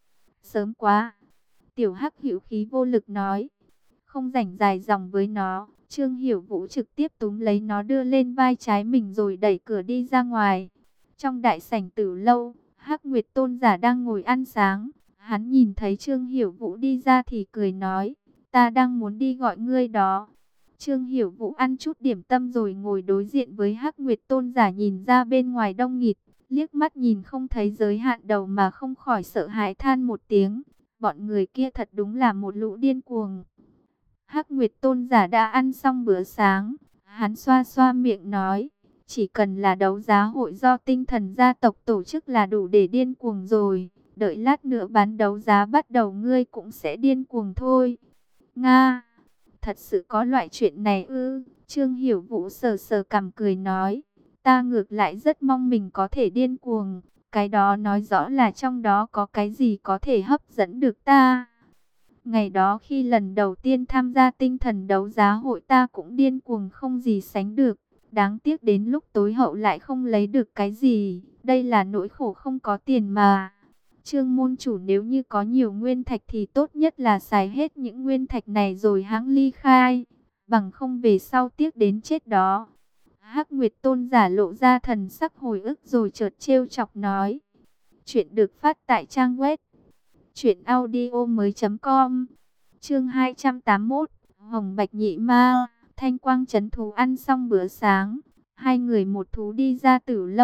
Sớm quá. Tiểu Hắc hữu khí vô lực nói. Không rảnh dài dòng với nó. Trương Hiểu Vũ trực tiếp túm lấy nó đưa lên vai trái mình rồi đẩy cửa đi ra ngoài. Trong đại sảnh Tử lâu, Hắc Nguyệt Tôn giả đang ngồi ăn sáng. Hắn nhìn thấy Trương Hiểu Vũ đi ra thì cười nói. Ta đang muốn đi gọi ngươi đó. Trương Hiểu Vũ ăn chút điểm tâm rồi ngồi đối diện với Hắc Nguyệt Tôn giả, nhìn ra bên ngoài đông nghịt. Liếc mắt nhìn không thấy giới hạn đầu mà không khỏi sợ hãi than một tiếng. Bọn người kia thật đúng là một lũ điên cuồng. Hắc Nguyệt Tôn giả đã ăn xong bữa sáng. Hắn xoa xoa miệng nói. Chỉ cần là đấu giá hội do tinh thần gia tộc tổ chức là đủ để điên cuồng rồi. Đợi lát nữa bán đấu giá bắt đầu ngươi cũng sẽ điên cuồng thôi. Nga! Thật sự có loại chuyện này ư? Trương Hiểu Vũ sờ sờ cằm cười nói. Ta ngược lại rất mong mình có thể điên cuồng. Cái đó nói rõ là trong đó có cái gì có thể hấp dẫn được ta. Ngày đó khi lần đầu tiên tham gia tinh thần đấu giá hội ta cũng điên cuồng không gì sánh được. Đáng tiếc đến lúc tối hậu lại không lấy được cái gì. Đây là nỗi khổ không có tiền mà. Trương môn chủ nếu như có nhiều nguyên thạch thì tốt nhất là xài hết những nguyên thạch này rồi hãng ly khai. Bằng không về sau tiếc đến chết đó. Hắc Nguyệt Tôn giả lộ ra thần sắc hồi ức rồi chợt trêu chọc nói. Chuyện được phát tại trang web truyện audio mới chấm com. Chương hai trăm tám mươi mốt, Hồng Bạch Nhị Ma, Thanh Quang Trấn Thú. Ăn xong bữa sáng, hai người một thú đi ra Tử lâu,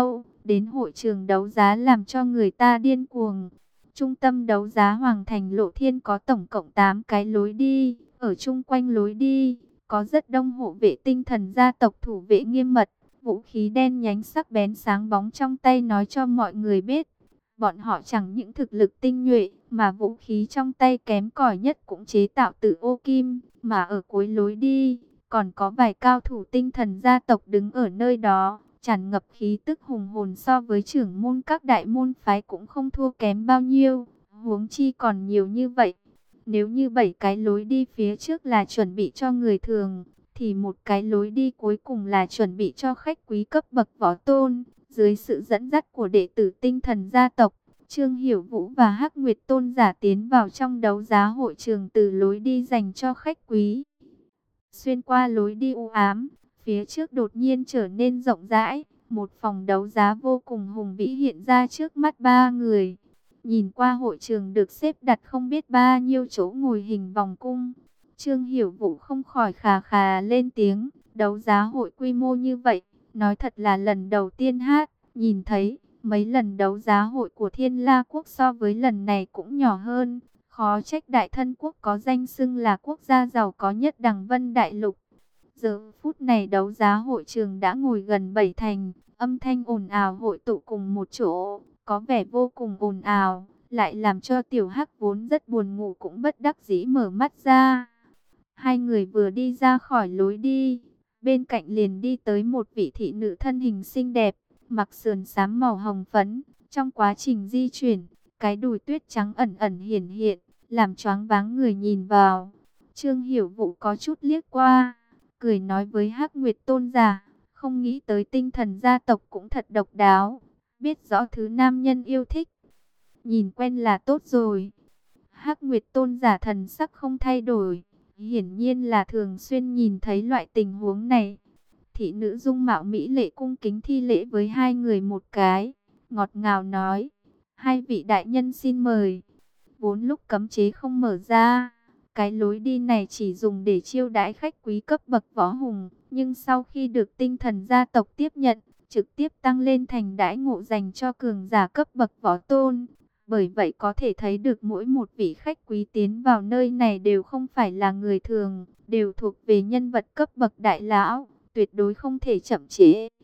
đến hội trường đấu giá làm cho người ta điên cuồng. Trung tâm đấu giá Hoàng Thành Lộ Thiên có tổng cộng tám cái lối đi, ở chung quanh lối đi có rất đông hộ vệ tinh thần gia tộc thủ vệ nghiêm mật, vũ khí đen nhánh sắc bén sáng bóng trong tay nói cho mọi người biết. Bọn họ chẳng những thực lực tinh nhuệ, mà vũ khí trong tay kém cỏi nhất cũng chế tạo từ ô kim, mà ở cuối lối đi, còn có vài cao thủ tinh thần gia tộc đứng ở nơi đó, tràn ngập khí tức hùng hồn so với trưởng môn các đại môn phái cũng không thua kém bao nhiêu, huống chi còn nhiều như vậy. Nếu như bảy cái lối đi phía trước là chuẩn bị cho người thường, thì một cái lối đi cuối cùng là chuẩn bị cho khách quý cấp bậc võ tôn. Dưới sự dẫn dắt của đệ tử tinh thần gia tộc, Trương Hiểu Vũ và Hắc Nguyệt Tôn giả tiến vào trong đấu giá hội trường từ lối đi dành cho khách quý. Xuyên qua lối đi u ám, phía trước đột nhiên trở nên rộng rãi, một phòng đấu giá vô cùng hùng vĩ hiện ra trước mắt ba người. Nhìn qua hội trường được xếp đặt không biết bao nhiêu chỗ ngồi hình vòng cung, Trương Hiểu Vũ không khỏi khà khà lên tiếng, đấu giá hội quy mô như vậy, nói thật là lần đầu tiên hát, nhìn thấy, mấy lần đấu giá hội của Thiên La Quốc so với lần này cũng nhỏ hơn, khó trách Đại Thân Quốc có danh xưng là quốc gia giàu có nhất Đằng Vân Đại Lục. Giờ phút này đấu giá hội trường đã ngồi gần bảy thành, âm thanh ồn ào hội tụ cùng một chỗ, có vẻ vô cùng ồn ào, lại làm cho Tiểu Hắc vốn rất buồn ngủ cũng bất đắc dĩ mở mắt ra. Hai người vừa đi ra khỏi lối đi, bên cạnh liền đi tới một vị thị nữ thân hình xinh đẹp, mặc sườn xám màu hồng phấn. Trong quá trình di chuyển, cái đùi tuyết trắng ẩn ẩn hiển hiện, làm choáng váng người nhìn vào. Trương Hiểu Vũ có chút liếc qua, cười nói với Hắc Nguyệt Tôn giả, không nghĩ tới tinh thần gia tộc cũng thật độc đáo, biết rõ thứ nam nhân yêu thích. Nhìn quen là tốt rồi. Hắc Nguyệt Tôn giả thần sắc không thay đổi, hiển nhiên là thường xuyên nhìn thấy loại tình huống này. Thị nữ dung mạo mỹ lệ cung kính thi lễ với hai người một cái, ngọt ngào nói, hai vị đại nhân xin mời. Vốn lúc cấm chế không mở ra, cái lối đi này chỉ dùng để chiêu đãi khách quý cấp bậc võ hùng, nhưng sau khi được tinh thần gia tộc tiếp nhận, trực tiếp tăng lên thành đãi ngộ dành cho cường giả cấp bậc võ tôn. Bởi vậy có thể thấy được mỗi một vị khách quý tiến vào nơi này đều không phải là người thường, đều thuộc về nhân vật cấp bậc đại lão, tuyệt đối không thể chậm trễ.